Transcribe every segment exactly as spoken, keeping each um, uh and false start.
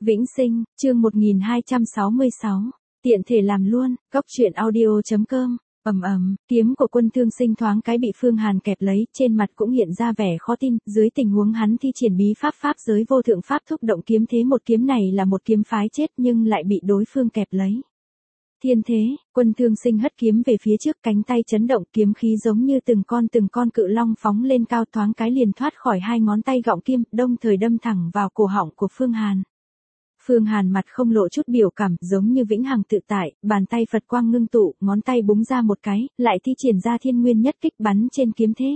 Vĩnh Sinh, chương một nghìn hai trăm sáu mươi sáu. Tiện thể làm luôn, góc truyện audio.com. Ầm ầm, kiếm của Quân Thương Sinh thoáng cái bị Phương Hàn kẹp lấy, trên mặt cũng hiện ra vẻ khó tin, dưới tình huống hắn thi triển bí pháp pháp giới vô thượng pháp thúc động kiếm thế, một kiếm này là một kiếm phái chết nhưng lại bị đối phương kẹp lấy. Thiên thế, Quân Thương Sinh hất kiếm về phía trước, cánh tay chấn động, kiếm khí giống như từng con từng con cự long phóng lên cao, thoáng cái liền thoát khỏi hai ngón tay gọng kim, đồng thời đâm thẳng vào cổ họng của Phương Hàn. Phương Hàn mặt không lộ chút biểu cảm, giống như vĩnh hằng tự tại, bàn tay Phật quang ngưng tụ, ngón tay búng ra một cái, lại thi triển ra thiên nguyên nhất kích bắn trên kiếm thế.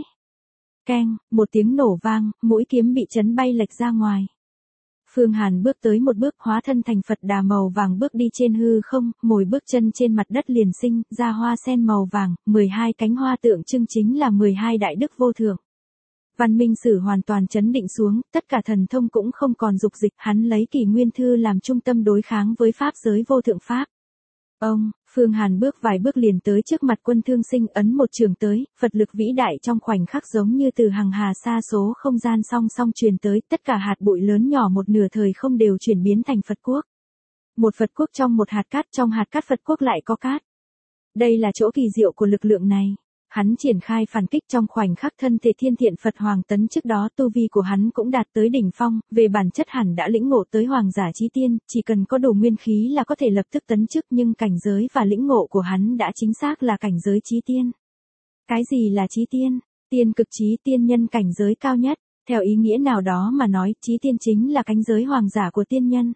Keng, một tiếng nổ vang, mũi kiếm bị chấn bay lệch ra ngoài. Phương Hàn bước tới một bước, hóa thân thành Phật Đà màu vàng bước đi trên hư không, mồi bước chân trên mặt đất liền sinh ra hoa sen màu vàng, mười hai cánh hoa tượng trưng chính là mười hai đại đức vô thượng. Văn Minh Sử hoàn toàn chấn định xuống, tất cả thần thông cũng không còn dục dịch, hắn lấy Kỷ Nguyên Thư làm trung tâm đối kháng với pháp giới vô thượng pháp. Ông, Phương Hàn bước vài bước liền tới trước mặt Quân Thương Sinh, ấn một trường tới, Phật lực vĩ đại trong khoảnh khắc giống như từ hằng hà sa số không gian song song truyền tới, tất cả hạt bụi lớn nhỏ một nửa thời không đều chuyển biến thành Phật quốc. Một Phật quốc trong một hạt cát, trong hạt cát Phật quốc lại có cát. Đây là chỗ kỳ diệu của lực lượng này. Hắn triển khai phản kích trong khoảnh khắc, thân thể thiên thiện Phật Hoàng tấn trước đó tu vi của hắn cũng đạt tới đỉnh phong, về bản chất hẳn đã lĩnh ngộ tới Hoàng giả chí tiên, chỉ cần có đủ nguyên khí là có thể lập tức tấn chức, nhưng cảnh giới và lĩnh ngộ của hắn đã chính xác là cảnh giới chí tiên. Cái gì là chí tiên? Tiên cực chí tiên nhân cảnh giới cao nhất, theo ý nghĩa nào đó mà nói, chí tiên chính là cánh giới hoàng giả của tiên nhân.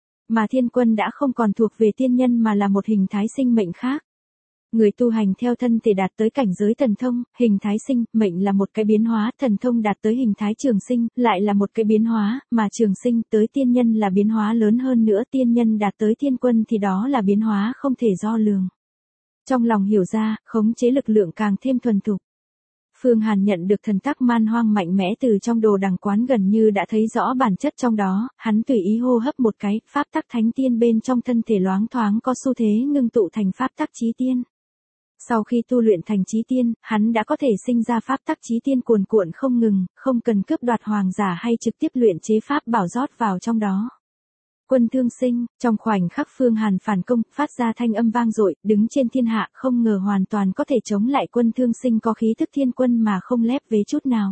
Mà Thiên Quân đã không còn thuộc về tiên nhân mà là một hình thái sinh mệnh khác. Người tu hành theo thân thể đạt tới cảnh giới thần thông, hình thái sinh, mệnh là một cái biến hóa, thần thông đạt tới hình thái trường sinh, lại là một cái biến hóa, mà trường sinh tới tiên nhân là biến hóa lớn hơn nữa, tiên nhân đạt tới Thiên Quân thì đó là biến hóa không thể đo lường. Trong lòng hiểu ra, khống chế lực lượng càng thêm thuần thục. Phương Hàn nhận được thần tắc man hoang mạnh mẽ từ trong đồ đằng quán, gần như đã thấy rõ bản chất trong đó, hắn tùy ý hô hấp một cái, pháp tắc thánh tiên bên trong thân thể loáng thoáng có xu thế ngưng tụ thành pháp tắc chí tiên. Sau khi tu luyện thành chí tiên, hắn đã có thể sinh ra pháp tắc chí tiên cuồn cuộn không ngừng, không cần cướp đoạt hoàng giả hay trực tiếp luyện chế pháp bảo rót vào trong đó. Quân Thương Sinh, trong khoảnh khắc Phương Hàn phản công, phát ra thanh âm vang dội, đứng trên thiên hạ, không ngờ hoàn toàn có thể chống lại Quân Thương Sinh có khí thức thiên quân mà không lép vế chút nào.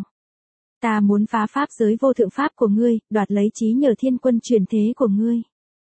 Ta muốn phá pháp giới vô thượng pháp của ngươi, đoạt lấy trí nhờ Thiên Quân truyền thế của ngươi.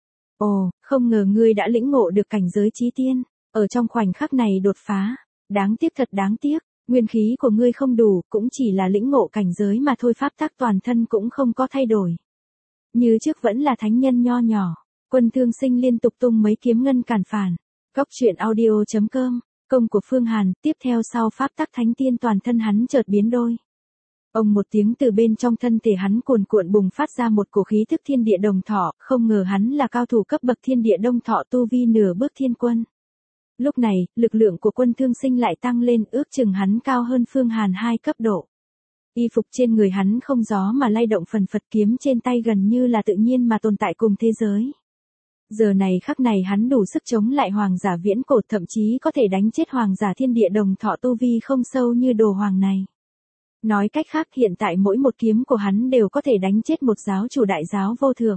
Ồ, không ngờ ngươi đã lĩnh ngộ được cảnh giới chí tiên. Ở trong khoảnh khắc này đột phá, đáng tiếc, thật đáng tiếc, nguyên khí của ngươi không đủ, cũng chỉ là lĩnh ngộ cảnh giới mà thôi, pháp tắc toàn thân cũng không có thay đổi. Như trước vẫn là thánh nhân nho nhỏ. Quân Thương Sinh liên tục tung mấy kiếm ngân cản phản. Góc truyện audio.com, công của Phương Hàn, tiếp theo sau pháp tắc thánh tiên toàn thân hắn chợt biến đôi. Ông một tiếng, từ bên trong thân thể hắn cuồn cuộn bùng phát ra một cổ khí thức thiên địa đồng thọ, không ngờ hắn là cao thủ cấp bậc thiên địa đông thọ, tu vi nửa bước thiên quân. Lúc này, lực lượng của Quân Thương Sinh lại tăng lên, ước chừng hắn cao hơn Phương Hàn hai cấp độ. Y phục trên người hắn không gió mà lay động phần phật, kiếm trên tay gần như là tự nhiên mà tồn tại cùng thế giới. Giờ này khắc này hắn đủ sức chống lại hoàng giả viễn cổ, thậm chí có thể đánh chết hoàng giả thiên địa đồng thọ tu vi không sâu như đồ hoàng này. Nói cách khác, hiện tại mỗi một kiếm của hắn đều có thể đánh chết một giáo chủ đại giáo vô thượng.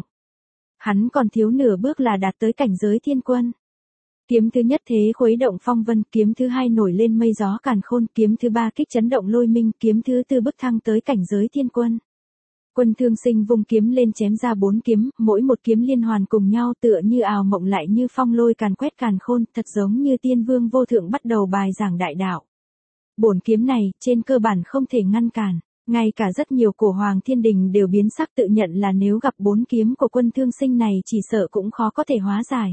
Hắn còn thiếu nửa bước là đạt tới cảnh giới thiên quân. Kiếm thứ nhất thế khuấy động phong vân, kiếm thứ hai nổi lên mây gió càn khôn, kiếm thứ ba kích chấn động lôi minh, kiếm thứ tư bức thăng tới cảnh giới thiên quân. Quân Thương Sinh vung kiếm lên chém ra bốn kiếm, mỗi một kiếm liên hoàn cùng nhau tựa như ào mộng, lại như phong lôi càn quét càn khôn, thật giống như tiên vương vô thượng bắt đầu bài giảng đại đạo. Bổn kiếm này, trên cơ bản không thể ngăn cản, ngay cả rất nhiều cổ hoàng thiên đình đều biến sắc, tự nhận là nếu gặp bốn kiếm của Quân Thương Sinh này chỉ sợ cũng khó có thể hóa giải.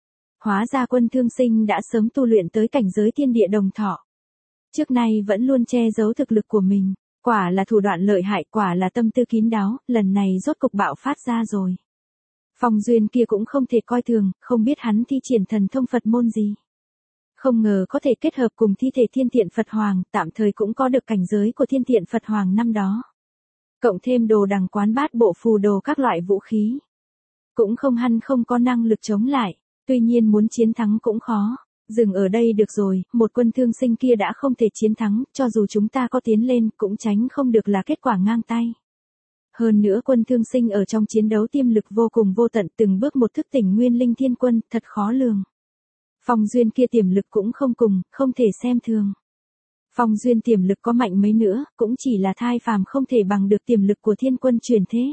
Hóa ra Quân Thương Sinh đã sớm tu luyện tới cảnh giới thiên địa đồng thọ. Trước nay vẫn luôn che giấu thực lực của mình, quả là thủ đoạn lợi hại, quả là tâm tư kín đáo, lần này rốt cục bạo phát ra rồi. Phong duyên kia cũng không thể coi thường, không biết hắn thi triển thần thông Phật môn gì. Không ngờ có thể kết hợp cùng thi thể thiên thiện Phật Hoàng, tạm thời cũng có được cảnh giới của thiên thiện Phật Hoàng năm đó. Cộng thêm đồ đằng quán bát bộ phù đồ các loại vũ khí. Cũng không hăn không có năng lực chống lại. Tuy nhiên muốn chiến thắng cũng khó. Dừng ở đây được rồi, một Quân Thương Sinh kia đã không thể chiến thắng, cho dù chúng ta có tiến lên cũng tránh không được là kết quả ngang tay. Hơn nữa quân thương sinh ở trong chiến đấu tiềm lực vô cùng vô tận, từng bước một thức tỉnh nguyên linh thiên quân, thật khó lường. Phong Duyên kia tiềm lực cũng không cùng, không thể xem thường. Phong Duyên tiềm lực có mạnh mấy nữa, cũng chỉ là thai phàm không thể bằng được tiềm lực của thiên quân truyền thế.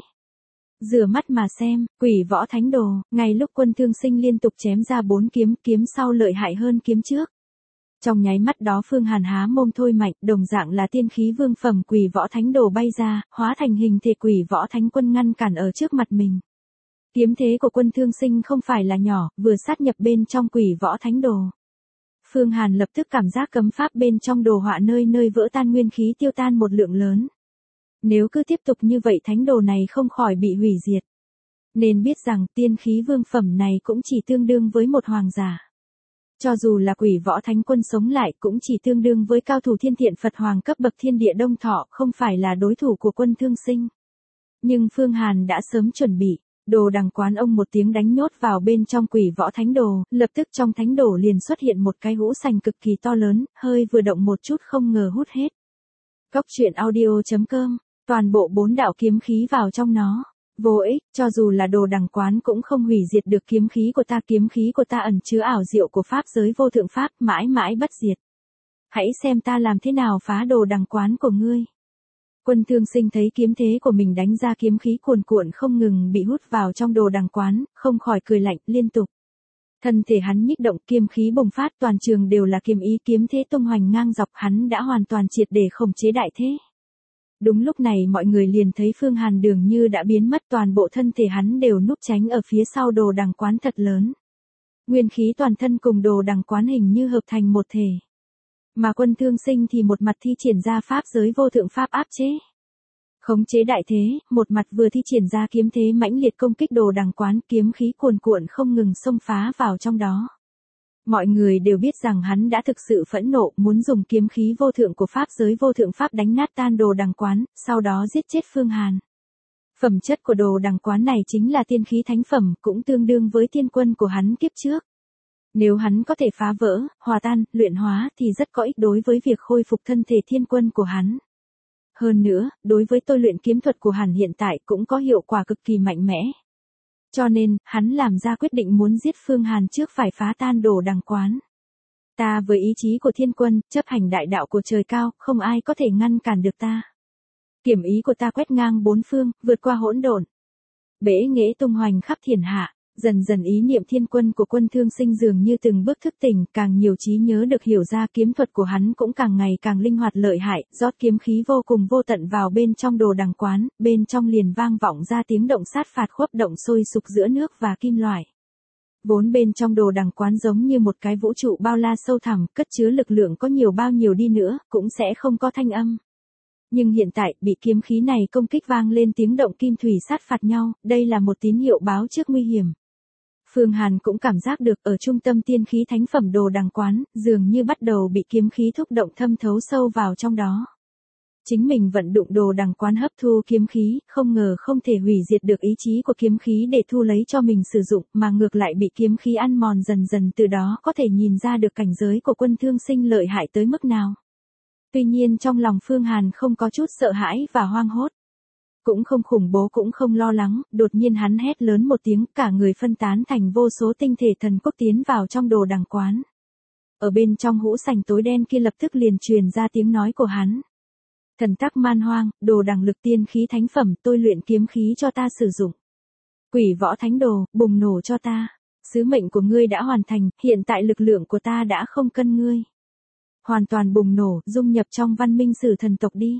Rửa mắt mà xem, Quỷ Võ Thánh Đồ, ngay lúc quân thương sinh liên tục chém ra bốn kiếm, kiếm sau lợi hại hơn kiếm trước. Trong nháy mắt đó Phương Hàn há mồm thôi mạnh, đồng dạng là tiên khí vương phẩm Quỷ Võ Thánh Đồ bay ra, hóa thành hình thể Quỷ Võ Thánh Quân ngăn cản ở trước mặt mình. Kiếm thế của quân thương sinh không phải là nhỏ, vừa sát nhập bên trong Quỷ Võ Thánh Đồ. Phương Hàn lập tức cảm giác cấm pháp bên trong đồ họa nơi nơi vỡ tan, nguyên khí tiêu tan một lượng lớn. Nếu cứ tiếp tục như vậy thánh đồ này không khỏi bị hủy diệt. Nên biết rằng tiên khí vương phẩm này cũng chỉ tương đương với một hoàng giả. Cho dù là Quỷ Võ Thánh Quân sống lại cũng chỉ tương đương với cao thủ thiên thiện Phật Hoàng cấp bậc thiên địa đông thọ, không phải là đối thủ của quân thương sinh. Nhưng Phương Hàn đã sớm chuẩn bị. Đồ Đằng Quán ông một tiếng đánh nhốt vào bên trong Quỷ Võ Thánh Đồ, lập tức trong thánh đồ liền xuất hiện một cái hũ sành cực kỳ to lớn, hơi vừa động một chút không ngờ hút hết. Cốc truyện audio chấm com, toàn bộ bốn đạo kiếm khí vào trong nó. Vô ích, cho dù là Đồ Đằng Quán cũng không hủy diệt được kiếm khí của ta, kiếm khí của ta ẩn chứa ảo diệu của pháp giới vô thượng pháp, mãi mãi bất diệt. Hãy xem ta làm thế nào phá Đồ Đằng Quán của ngươi. Quân thương sinh thấy kiếm thế của mình đánh ra kiếm khí cuồn cuộn không ngừng bị hút vào trong Đồ Đằng Quán, không khỏi cười lạnh liên tục. Thân thể hắn nhích động, kiếm khí bùng phát, toàn trường đều là kiếm ý, kiếm thế tung hoành ngang dọc, hắn đã hoàn toàn triệt để khống chế đại thế. Đúng lúc này mọi người liền thấy Phương Hàn dường như đã biến mất, toàn bộ thân thể hắn đều núp tránh ở phía sau Đồ Đằng Quán thật lớn. Nguyên khí toàn thân cùng Đồ Đằng Quán hình như hợp thành một thể. Mà quân thương sinh thì một mặt thi triển ra pháp giới vô thượng pháp áp chế. Khống chế đại thế, một mặt vừa thi triển ra kiếm thế mãnh liệt công kích Đồ Đằng Quán, kiếm khí cuồn cuộn không ngừng xông phá vào trong đó. Mọi người đều biết rằng hắn đã thực sự phẫn nộ, muốn dùng kiếm khí vô thượng của pháp giới vô thượng pháp đánh nát tan Đồ Đằng Quán, sau đó giết chết Phương Hàn. Phẩm chất của Đồ Đằng Quán này chính là tiên khí thánh phẩm, cũng tương đương với tiên quân của hắn kiếp trước. Nếu hắn có thể phá vỡ, hòa tan, luyện hóa thì rất có ích đối với việc khôi phục thân thể thiên quân của hắn. Hơn nữa, đối với tôi luyện kiếm thuật của hắn hiện tại cũng có hiệu quả cực kỳ mạnh mẽ. Cho nên, hắn làm ra quyết định muốn giết Phương Hàn trước phải phá tan Đồ Đằng Quán. Ta với ý chí của thiên quân, chấp hành đại đạo của trời cao, không ai có thể ngăn cản được ta. Kiểm ý của ta quét ngang bốn phương, vượt qua hỗn độn. Bể nghệ tung hoành khắp thiên hạ. Dần dần ý niệm thiên quân của quân thương sinh dường như từng bước thức tỉnh, càng nhiều trí nhớ được hiểu ra, kiếm thuật của hắn cũng càng ngày càng linh hoạt lợi hại, rót kiếm khí vô cùng vô tận vào bên trong Đồ Đằng Quán, bên trong liền vang vọng ra tiếng động sát phạt khuếch động sôi sục giữa nước và kim loại. Vốn bên trong Đồ Đằng Quán giống như một cái vũ trụ bao la sâu thẳm, cất chứa lực lượng có nhiều bao nhiêu đi nữa, cũng sẽ không có thanh âm. Nhưng hiện tại, bị kiếm khí này công kích vang lên tiếng động kim thủy sát phạt nhau, đây là một tín hiệu báo trước nguy hiểm. Phương Hàn cũng cảm giác được ở trung tâm tiên khí thánh phẩm Đồ Đằng Quán, dường như bắt đầu bị kiếm khí thúc động thâm thấu sâu vào trong đó. Chính mình vận dụng Đồ Đằng Quán hấp thu kiếm khí, không ngờ không thể hủy diệt được ý chí của kiếm khí để thu lấy cho mình sử dụng, mà ngược lại bị kiếm khí ăn mòn dần dần, từ đó có thể nhìn ra được cảnh giới của quân thương sinh lợi hại tới mức nào. Tuy nhiên trong lòng Phương Hàn không có chút sợ hãi và hoang hốt. Cũng không khủng bố cũng không lo lắng, đột nhiên hắn hét lớn một tiếng, cả người phân tán thành vô số tinh thể thần quốc tiến vào trong Đồ Đằng Quán. Ở bên trong hũ sành tối đen kia lập tức liền truyền ra tiếng nói của hắn. Thần tắc man hoang, Đồ Đằng lực tiên khí thánh phẩm, tôi luyện kiếm khí cho ta sử dụng. Quỷ Võ Thánh Đồ, bùng nổ cho ta. Sứ mệnh của ngươi đã hoàn thành, hiện tại lực lượng của ta đã không cân ngươi. Hoàn toàn bùng nổ, dung nhập trong văn minh sử thần tộc đi.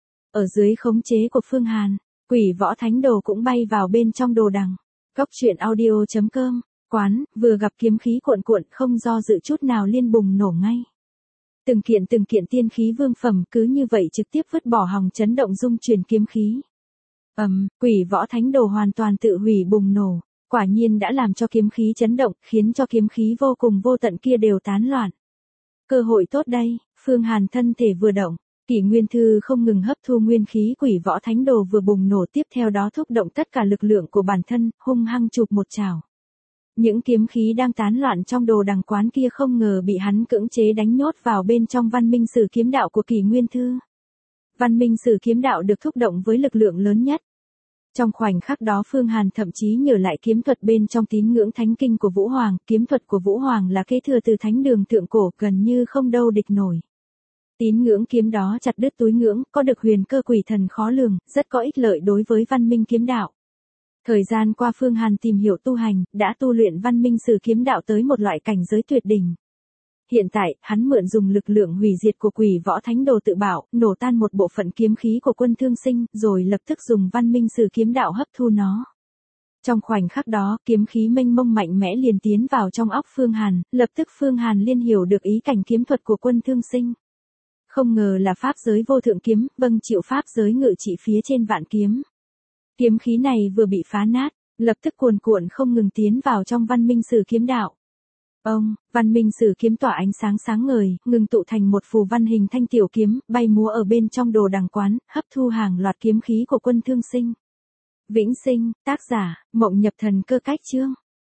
Ở dưới khống chế của Phương Hàn, Quỷ Võ Thánh Đồ cũng bay vào bên trong Đồ Đằng. Cốc truyện audio chấm com, quán, vừa gặp kiếm khí cuộn cuộn không do dự chút nào liên bùng nổ ngay. Từng kiện từng kiện tiên khí vương phẩm cứ như vậy trực tiếp vứt bỏ hòng chấn động dung truyền kiếm khí. Ầm, um, Quỷ Võ Thánh Đồ hoàn toàn tự hủy bùng nổ, quả nhiên đã làm cho kiếm khí chấn động, khiến cho kiếm khí vô cùng vô tận kia đều tán loạn. Cơ hội tốt đây, Phương Hàn thân thể vừa động. Kỷ Nguyên Thư không ngừng hấp thu nguyên khí Quỷ Võ Thánh Đồ vừa bùng nổ, tiếp theo đó thúc động tất cả lực lượng của bản thân, hung hăng chụp một chảo. Những kiếm khí đang tán loạn trong Đồ Đằng Quán kia không ngờ bị hắn cưỡng chế đánh nhốt vào bên trong văn minh sử kiếm đạo của Kỷ Nguyên Thư. Văn minh sử kiếm đạo được thúc động với lực lượng lớn nhất. Trong khoảnh khắc đó Phương Hàn thậm chí nhớ lại kiếm thuật bên trong tín ngưỡng thánh kinh của Vũ Hoàng, kiếm thuật của Vũ Hoàng là kế thừa từ thánh đường thượng cổ, gần như không đâu địch nổi. Tín ngưỡng kiếm đó chặt đứt túi ngưỡng, có được huyền cơ quỷ thần khó lường, rất có ích lợi đối với văn minh kiếm đạo. Thời gian qua Phương Hàn tìm hiểu tu hành, đã tu luyện văn minh sử kiếm đạo tới một loại cảnh giới tuyệt đỉnh. Hiện tại, hắn mượn dùng lực lượng hủy diệt của quỷ võ thánh đồ tự bảo, nổ tan một bộ phận kiếm khí của Quân Thương Sinh, rồi lập tức dùng văn minh sử kiếm đạo hấp thu nó. Trong khoảnh khắc đó, kiếm khí mênh mông mạnh mẽ liền tiến vào trong óc Phương Hàn, lập tức Phương Hàn liên hiểu được ý cảnh kiếm thuật của Quân Thương Sinh. Không ngờ là pháp giới vô thượng kiếm, vâng chịu pháp giới ngự trị phía trên vạn kiếm. Kiếm khí này vừa bị phá nát, lập tức cuồn cuộn không ngừng tiến vào trong văn minh sử kiếm đạo. Ông, văn minh sử kiếm tỏa ánh sáng sáng ngời, ngừng tụ thành một phù văn hình thanh tiểu kiếm, bay múa ở bên trong đồ đằng quán, hấp thu hàng loạt kiếm khí của Quân Thương Sinh. Vĩnh sinh, tác giả, Mộng Nhập Thần Cơ Cách Chương.